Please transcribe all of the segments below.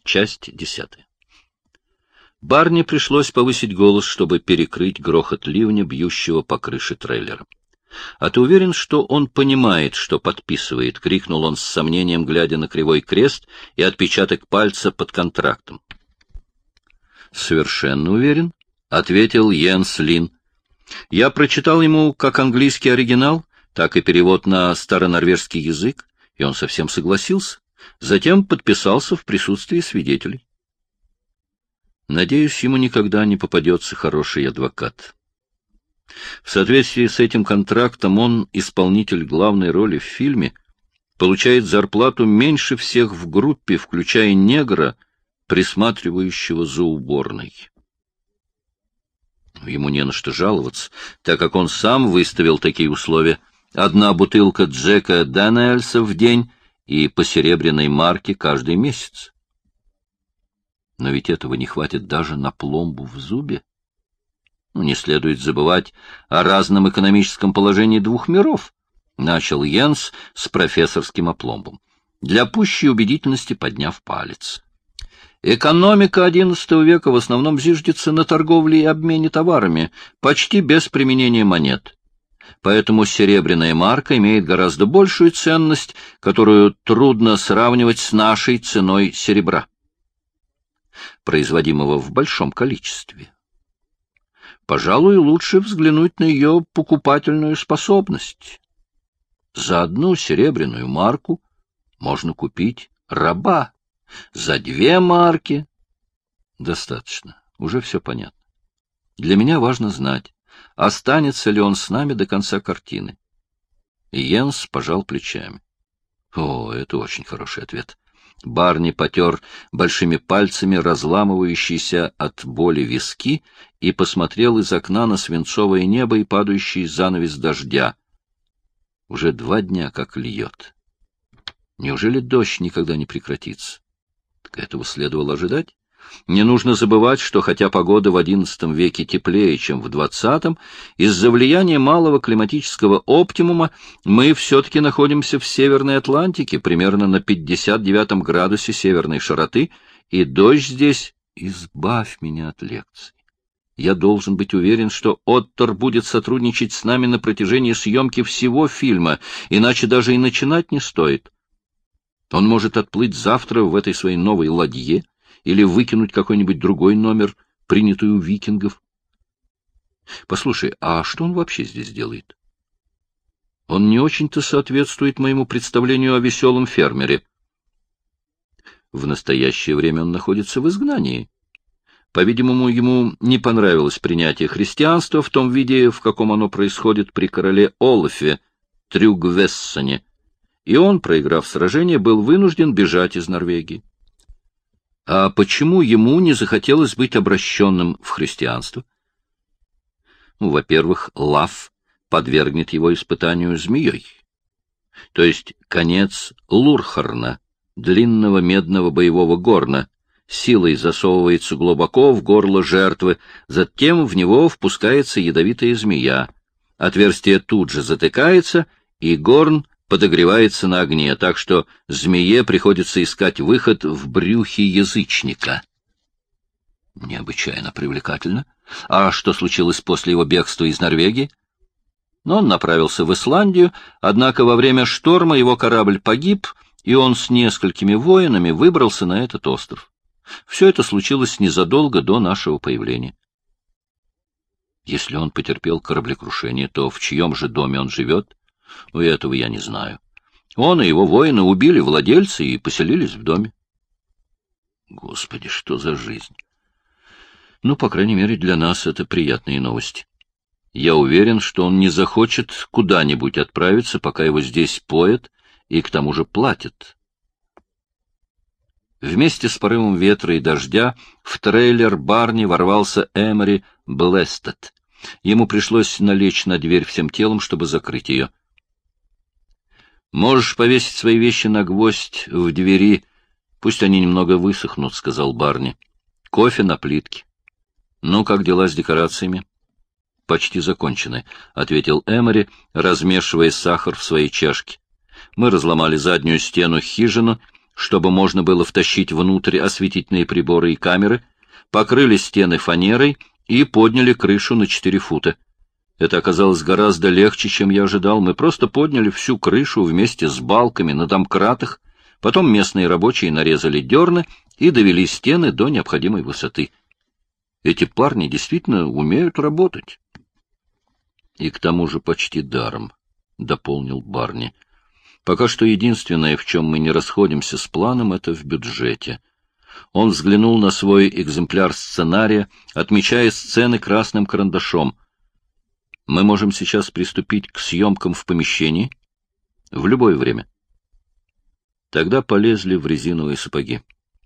Часть 10. Барни пришлось повысить голос, чтобы перекрыть грохот ливня, бьющего по крыше трейлера. — А ты уверен, что он понимает, что подписывает? — крикнул он с сомнением, глядя на кривой крест и отпечаток пальца под контрактом. — Совершенно уверен, — ответил Йенс Лин. — Я прочитал ему как английский оригинал, так и перевод на старонорвежский язык, и он совсем согласился. Затем подписался в присутствии свидетелей. Надеюсь, ему никогда не попадется хороший адвокат. В соответствии с этим контрактом он, исполнитель главной роли в фильме, получает зарплату меньше всех в группе, включая негра, присматривающего за уборной. Ему не на что жаловаться, так как он сам выставил такие условия. 1 бутылка Джека Дэниэлса в день и по серебряной марке каждый месяц. Но ведь этого не хватит даже на пломбу в зубе. Не следует забывать о разном экономическом положении двух миров, начал Йенс с профессорским опломбом, для пущей убедительности подняв палец. Экономика XI века в основном зиждется на торговле и обмене товарами, почти без применения монет. Поэтому серебряная марка имеет гораздо большую ценность, которую трудно сравнивать с нашей ценой серебра, производимого в большом количестве. Пожалуй, лучше взглянуть на ее покупательную способность. За 1 серебряную марку можно купить раба, за 2 марки... Достаточно, уже все понятно. Для меня важно знать, останется ли он с нами до конца картины. И Йенс пожал плечами. О, это очень хороший ответ. Барни потер большими пальцами разламывающиеся от боли виски и посмотрел из окна на свинцовое небо и падающий занавес дождя. Уже 2 дня как льет. Неужели дождь никогда не прекратится? Так этого следовало ожидать. Не нужно забывать, что хотя погода в XI веке теплее, чем в XX, из-за влияния малого климатического оптимума мы все-таки находимся в Северной Атлантике, примерно на 59 градусе северной широты, и дождь здесь... Избавь меня от лекций. Я должен быть уверен, что Оттор будет сотрудничать с нами на протяжении съемки всего фильма, иначе даже и начинать не стоит. Он может отплыть завтра в этой своей новой ладье, или выкинуть какой-нибудь другой номер, принятый у викингов. Послушай, а что он вообще здесь делает? Он не очень-то соответствует моему представлению о веселом фермере. В настоящее время он находится в изгнании. По-видимому, ему не понравилось принятие христианства в том виде, в каком оно происходит при короле Олафе Трюгвессоне, и он, проиграв сражение, был вынужден бежать из Норвегии. А почему ему не захотелось быть обращенным в христианство? Во-первых, Лав подвергнет его испытанию змеей. То есть конец Лурхарна, длинного медного боевого горна, силой засовывается глубоко в горло жертвы, затем в него впускается ядовитая змея. Отверстие тут же затыкается, и горн подогревается на огне, так что змее приходится искать выход в брюхе язычника. Необычайно привлекательно. А что случилось после его бегства из Норвегии? Он направился в Исландию, однако во время шторма его корабль погиб, и он с несколькими воинами выбрался на этот остров. Все это случилось незадолго до нашего появления. Если он потерпел кораблекрушение, то в чьем же доме он живет? Этого я не знаю. Он и его воины убили владельца и поселились в доме. Господи, что за жизнь! По крайней мере, для нас это приятные новости. Я уверен, что он не захочет куда-нибудь отправиться, пока его здесь поят и к тому же платят. Вместе с порывом ветра и дождя в трейлер Барни ворвался Эмори Блэстед. Ему пришлось налечь на дверь всем телом, чтобы закрыть ее. «Можешь повесить свои вещи на гвоздь в двери, пусть они немного высохнут», — сказал Барни. «Кофе на плитке. Ну, как дела с декорациями?» «Почти закончены», — ответил Эмори, размешивая сахар в своей чашке. «Мы разломали заднюю стену хижины, чтобы можно было втащить внутрь осветительные приборы и камеры, покрыли стены фанерой и подняли крышу на 4 фута. Это оказалось гораздо легче, чем я ожидал. Мы просто подняли всю крышу вместе с балками на домкратах, потом местные рабочие нарезали дерны и довели стены до необходимой высоты. Эти парни действительно умеют работать. И к тому же почти даром, — дополнил Барни. Пока что единственное, в чем мы не расходимся с планом, — это в бюджете. Он взглянул на свой экземпляр сценария, отмечая сцены красным карандашом. Мы можем сейчас приступить к съемкам в помещении в любое время. Тогда полезли в резиновые сапоги.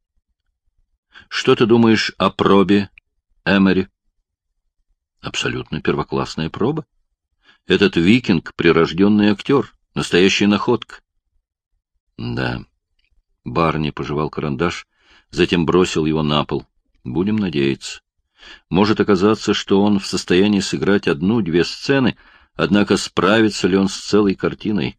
Что ты думаешь о пробе, Эмери? Абсолютно первоклассная проба. Этот викинг — прирожденный актер, настоящая находка. Да. Барни пожевал карандаш, затем бросил его на пол. Будем надеяться. Может оказаться, что он в состоянии сыграть 1-2 сцены, однако справится ли он с целой картиной?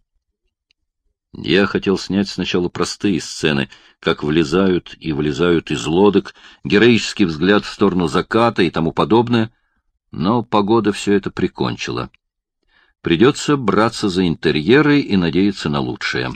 Я хотел снять сначала простые сцены, как влезают и вылезают из лодок, героический взгляд в сторону заката и тому подобное, но погода все это прикончила. Придется браться за интерьеры и надеяться на лучшее.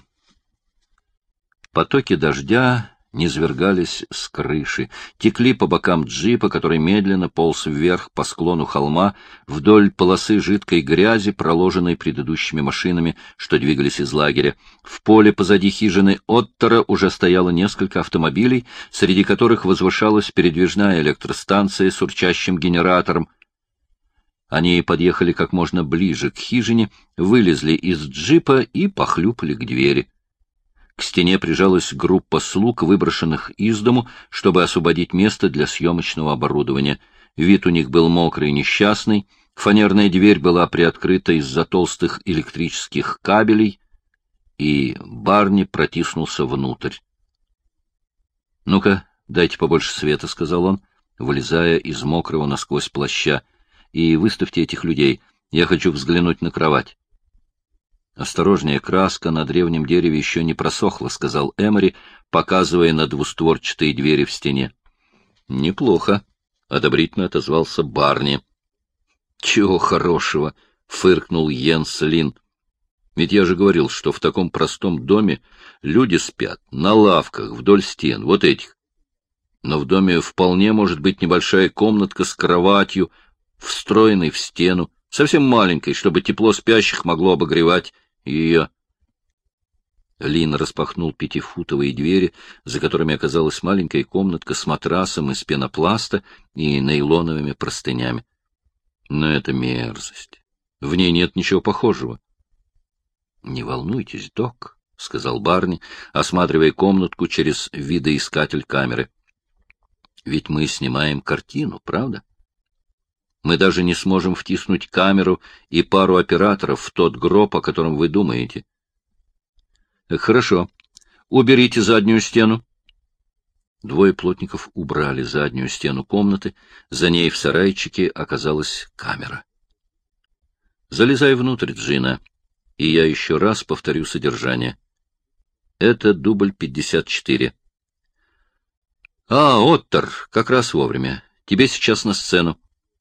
Потоки дождя низвергались с крыши, текли по бокам джипа, который медленно полз вверх по склону холма, вдоль полосы жидкой грязи, проложенной предыдущими машинами, что двигались из лагеря. В поле позади хижины Оттера уже стояло несколько автомобилей, среди которых возвышалась передвижная электростанция с урчащим генератором. Они подъехали как можно ближе к хижине, вылезли из джипа и похлюпали к двери. К стене прижалась группа слуг, выброшенных из дому, чтобы освободить место для съемочного оборудования. Вид у них был мокрый и несчастный, фанерная дверь была приоткрыта из-за толстых электрических кабелей, и Барни протиснулся внутрь. — Ну-ка, дайте побольше света, — сказал он, вылезая из мокрого насквозь плаща, — и выставьте этих людей. Я хочу взглянуть на кровать. «Осторожнее, краска на древнем дереве еще не просохла», — сказал Эмери, показывая на двустворчатые двери в стене. «Неплохо», — одобрительно отозвался Барни. «Чего хорошего», — фыркнул Йенс Лин. «Ведь я же говорил, что в таком простом доме люди спят на лавках вдоль стен, вот этих. Но в доме вполне может быть небольшая комнатка с кроватью, встроенной в стену, совсем маленькой, чтобы тепло спящих могло обогревать ее». Лин распахнул 5-футовые двери, за которыми оказалась маленькая комнатка с матрасом из пенопласта и нейлоновыми простынями. Но это мерзость. В ней нет ничего похожего. — Не волнуйтесь, док, — сказал Барни, осматривая комнатку через видоискатель камеры. — Ведь мы снимаем картину, правда? Мы даже не сможем втиснуть камеру и пару операторов в тот гроб, о котором вы думаете. Хорошо. Уберите заднюю стену. Двое плотников убрали заднюю стену комнаты. За ней в сарайчике оказалась камера. Залезай внутрь, Джина, и я еще раз повторю содержание. Это дубль 54. Оттер, как раз вовремя. Тебе сейчас на сцену.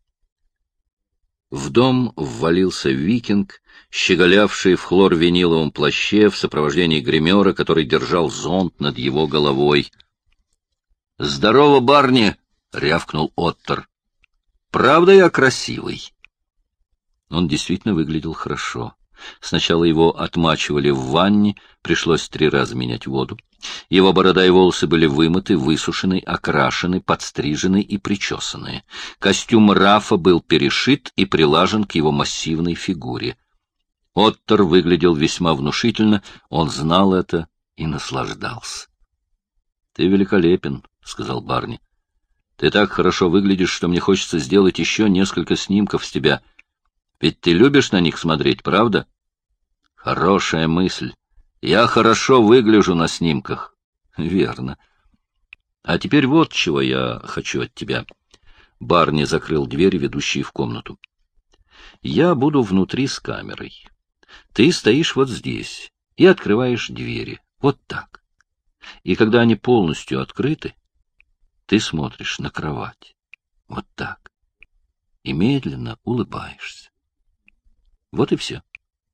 В дом ввалился викинг, щеголявший в хлорвиниловом плаще в сопровождении гримера, который держал зонт над его головой. — Здорово, Барни! — рявкнул Оттер. — Правда я красивый? Он действительно выглядел хорошо. Сначала его отмачивали в ванне, пришлось 3 раза менять воду. Его борода и волосы были вымыты, высушены, окрашены, подстрижены и причесаны. Костюм Рафа был перешит и прилажен к его массивной фигуре. Оттер выглядел весьма внушительно, он знал это и наслаждался. — Ты великолепен, — сказал Барни. — Ты так хорошо выглядишь, что мне хочется сделать еще несколько снимков с тебя. Ведь ты любишь на них смотреть, правда? — Хорошая мысль. Я хорошо выгляжу на снимках. — Верно. А теперь вот чего я хочу от тебя. Барни закрыл двери, ведущие в комнату. Я буду внутри с камерой. Ты стоишь вот здесь и открываешь двери. Вот так. И когда они полностью открыты, ты смотришь на кровать. Вот так. И медленно улыбаешься. Вот и все.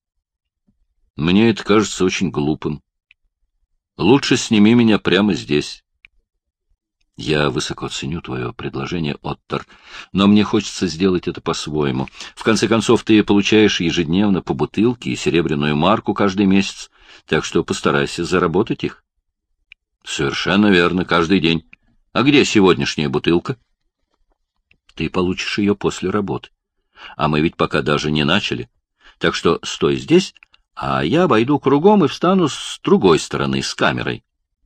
Мне это кажется очень глупым. Лучше сними меня прямо здесь. Я высоко ценю твое предложение, Оттор, но мне хочется сделать это по-своему. В конце концов, ты получаешь ежедневно по бутылке и серебряную марку каждый месяц, так что постарайся заработать их. Совершенно верно, каждый день. А где сегодняшняя бутылка? Ты получишь ее после работы. А мы ведь пока даже не начали. Так что стой здесь, а я обойду кругом и встану с другой стороны, с камерой.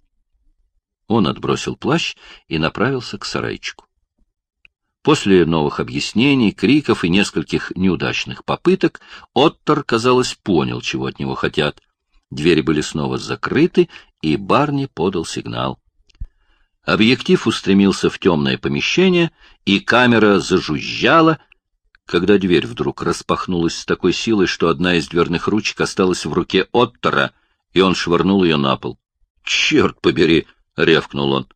Он отбросил плащ и направился к сарайчику. После новых объяснений, криков и нескольких неудачных попыток Оттор, казалось, понял, чего от него хотят. Двери были снова закрыты, и Барни подал сигнал. Объектив устремился в темное помещение, и камера зажужжала, когда дверь вдруг распахнулась с такой силой, что одна из дверных ручек осталась в руке Оттора, и он швырнул ее на пол. — Черт побери! — рявкнул он.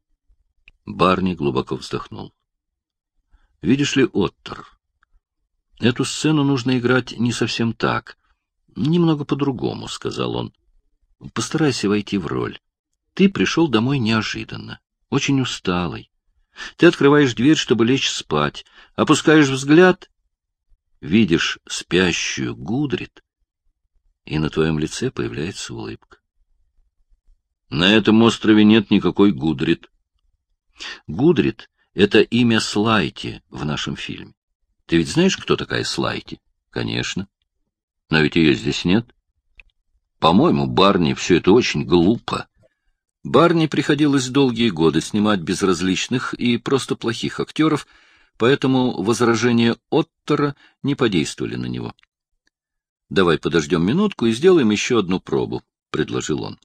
Барни глубоко вздохнул. — Видишь ли, Оттор, эту сцену нужно играть не совсем так. Немного по-другому, — сказал он. — Постарайся войти в роль. Ты пришел домой неожиданно, очень усталый. Ты открываешь дверь, чтобы лечь спать, опускаешь взгляд, видишь спящую Гудрит, и на твоем лице появляется улыбка. На этом острове нет никакой Гудрит. Гудрит — это имя Слайти в нашем фильме. Ты ведь знаешь, кто такая Слайти? Конечно. Но ведь ее здесь нет. По-моему, Барни, все это очень глупо. Барни приходилось долгие годы снимать безразличных и просто плохих актеров, поэтому возражения Оттора не подействовали на него. — Давай подождем минутку и сделаем еще одну пробу, — предложил он.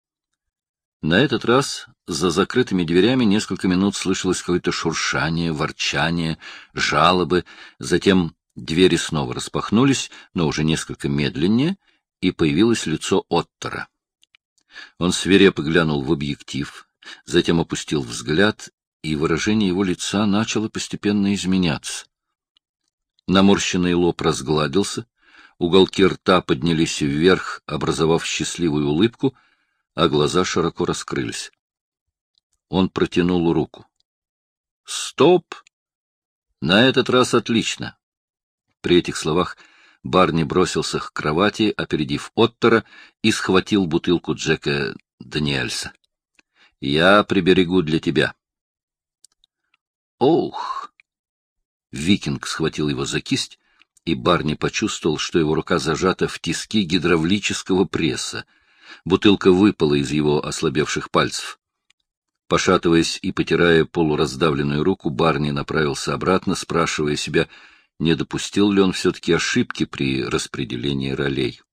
На этот раз за закрытыми дверями несколько минут слышалось какое-то шуршание, ворчание, жалобы. Затем двери снова распахнулись, но уже несколько медленнее, и появилось лицо Оттора. Он свирепо глянул в объектив, затем опустил взгляд, и выражение его лица начало постепенно изменяться. Наморщенный лоб разгладился, уголки рта поднялись вверх, образовав счастливую улыбку, а глаза широко раскрылись. Он протянул руку. — Стоп! На этот раз отлично! При этих словах Барни бросился к кровати, опередив Оттора, и схватил бутылку Джека Даниэльса. — Я приберегу для тебя. — Ох! Викинг схватил его за кисть, и Барни почувствовал, что его рука зажата в тиски гидравлического пресса. Бутылка выпала из его ослабевших пальцев. Пошатываясь и потирая полураздавленную руку, Барни направился обратно, спрашивая себя, не допустил ли он все-таки ошибки при распределении ролей.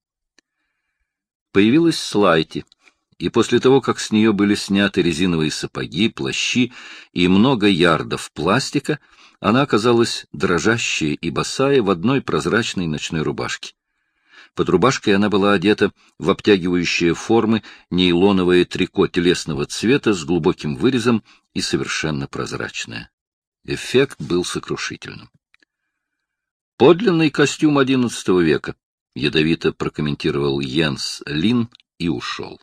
Появилась Слайти, и после того, как с нее были сняты резиновые сапоги, плащи и много ярдов пластика, она оказалась дрожащая и босая в одной прозрачной ночной рубашке. Под рубашкой она была одета в обтягивающие формы нейлоновое трико телесного цвета с глубоким вырезом и совершенно прозрачное. Эффект был сокрушительным. «Подлинный костюм XI века», — ядовито прокомментировал Йенс Лин и ушел.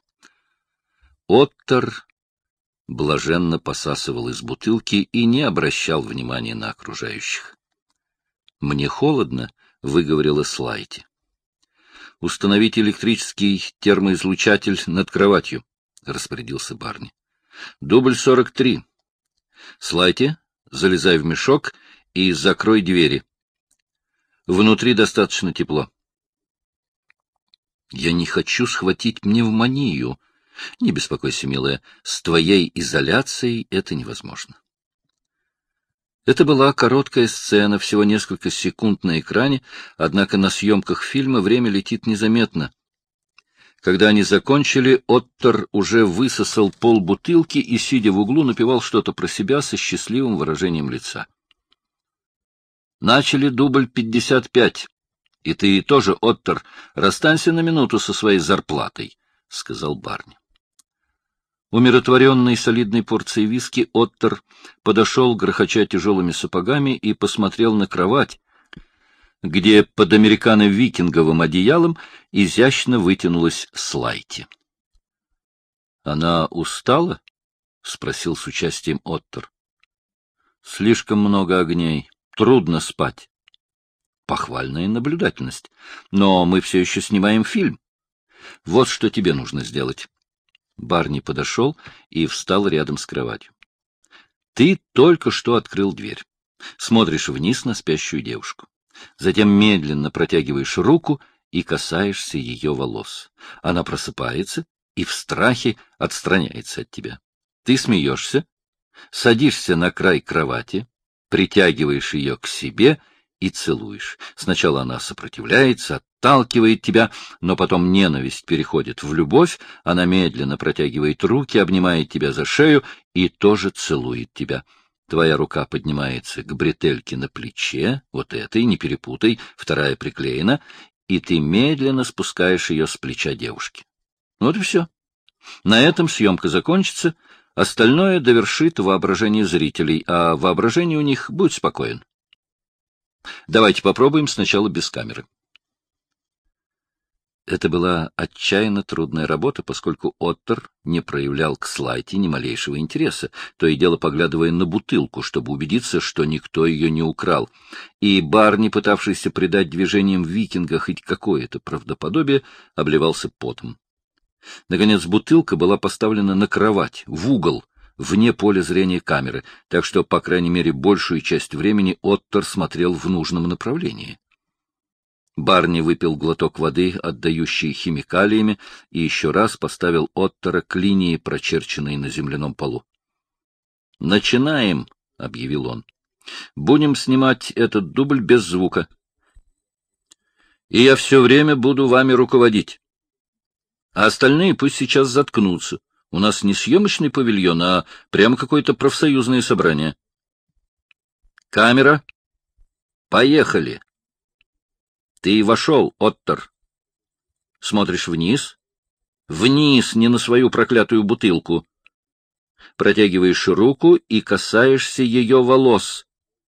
Оттор блаженно посасывал из бутылки и не обращал внимания на окружающих. «Мне холодно», — выговорила Слайти. «Установите электрический термоизлучатель над кроватью», — распорядился Барни. «Дубль 43. Слайти, залезай в мешок и закрой двери. Внутри достаточно тепло». «Я не хочу схватить пневмонию. Не беспокойся, милая, с твоей изоляцией это невозможно». Это была короткая сцена, всего несколько секунд на экране, однако на съемках фильма время летит незаметно. Когда они закончили, Оттор уже высосал полбутылки и, сидя в углу, напевал что-то про себя со счастливым выражением лица. «Начали дубль 55. И ты тоже, Оттор, расстанься на минуту со своей зарплатой», — сказал Барни. Умиротворенный солидной порцией виски, Оттер подошел, грохоча тяжелыми сапогами, и посмотрел на кровать, где под американо-викинговым одеялом изящно вытянулась Слайти. — Она устала? — спросил с участием Оттер. — Слишком много огней. Трудно спать. Похвальная наблюдательность. Но мы все еще снимаем фильм. Вот что тебе нужно сделать. Барни подошел и встал рядом с кроватью. Ты только что открыл дверь. Смотришь вниз на спящую девушку. Затем медленно протягиваешь руку и касаешься ее волос. Она просыпается и в страхе отстраняется от тебя. Ты смеешься, садишься на край кровати, притягиваешь ее к себе и целуешь. Сначала она сопротивляется, отталкивает тебя, но потом ненависть переходит в любовь, она медленно протягивает руки, обнимает тебя за шею и тоже целует тебя. Твоя рука поднимается к бретельке на плече, вот этой, не перепутай, вторая приклеена, и ты медленно спускаешь ее с плеча девушки. Вот и все. На этом съемка закончится, остальное довершит воображение зрителей, а воображение у них, будь спокоен. Давайте попробуем сначала без камеры. Это была отчаянно трудная работа, поскольку Оттер не проявлял к Слайти ни малейшего интереса, то и дело поглядывая на бутылку, чтобы убедиться, что никто ее не украл. И Барни, пытавшийся придать движениям викинга хоть какое-то правдоподобие, обливался потом. Наконец бутылка была поставлена на кровать, в угол, вне поля зрения камеры, так что, по крайней мере, большую часть времени Оттер смотрел в нужном направлении. Барни выпил глоток воды, отдающей химикалиями, и еще раз поставил Оттера к линии, прочерченной на земляном полу. — Начинаем, — объявил он. — Будем снимать этот дубль без звука. И я все время буду вами руководить. А остальные пусть сейчас заткнутся. У нас не съемочный павильон, а прямо какое-то профсоюзное собрание. Камера. Поехали. Ты вошел, Оттер. Смотришь вниз. Вниз, не на свою проклятую бутылку. Протягиваешь руку и касаешься ее волос.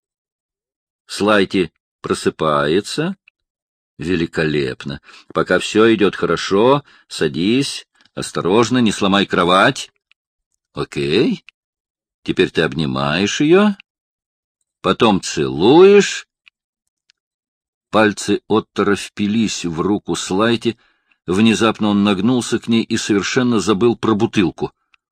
Слайти просыпается. Великолепно. Пока все идет хорошо, садись. Осторожно, не сломай кровать. Окей. Теперь ты обнимаешь ее, потом целуешь. Пальцы Оттера впились в руку Слайти. Внезапно он нагнулся к ней и совершенно забыл про бутылку.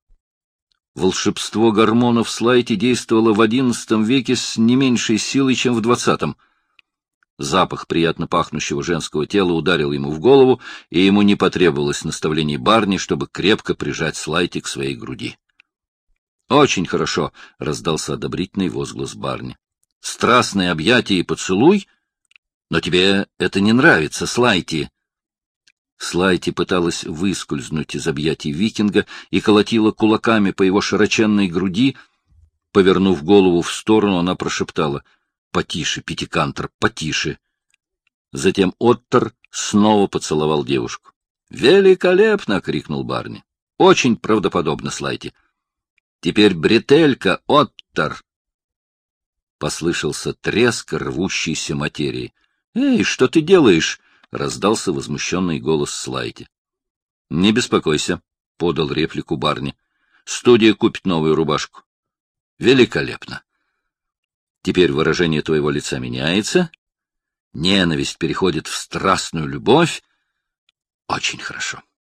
Волшебство гормонов Слайти действовало в XI веке с не меньшей силой, чем в XX. Запах приятно пахнущего женского тела ударил ему в голову, и ему не потребовалось наставлений Барни, чтобы крепко прижать Слайти к своей груди. — Очень хорошо, — раздался одобрительный возглас Барни. — Страстное объятие и поцелуй? Но тебе это не нравится, Слайти. Слайти пыталась выскользнуть из объятий викинга и колотила кулаками по его широченной груди. Повернув голову в сторону, она прошептала: «Потише, Пятикантр, потише». Затем Оттер снова поцеловал девушку. «Великолепно!» — крикнул Барни. «Очень правдоподобно, Слайти. Теперь бретелька, Оттер!» Послышался треск рвущейся материи. «Эй, что ты делаешь?» — раздался возмущенный голос Слайти. «Не беспокойся», — подал реплику Барни. «Студия купит новую рубашку». «Великолепно. Теперь выражение твоего лица меняется. Ненависть переходит в страстную любовь. Очень хорошо.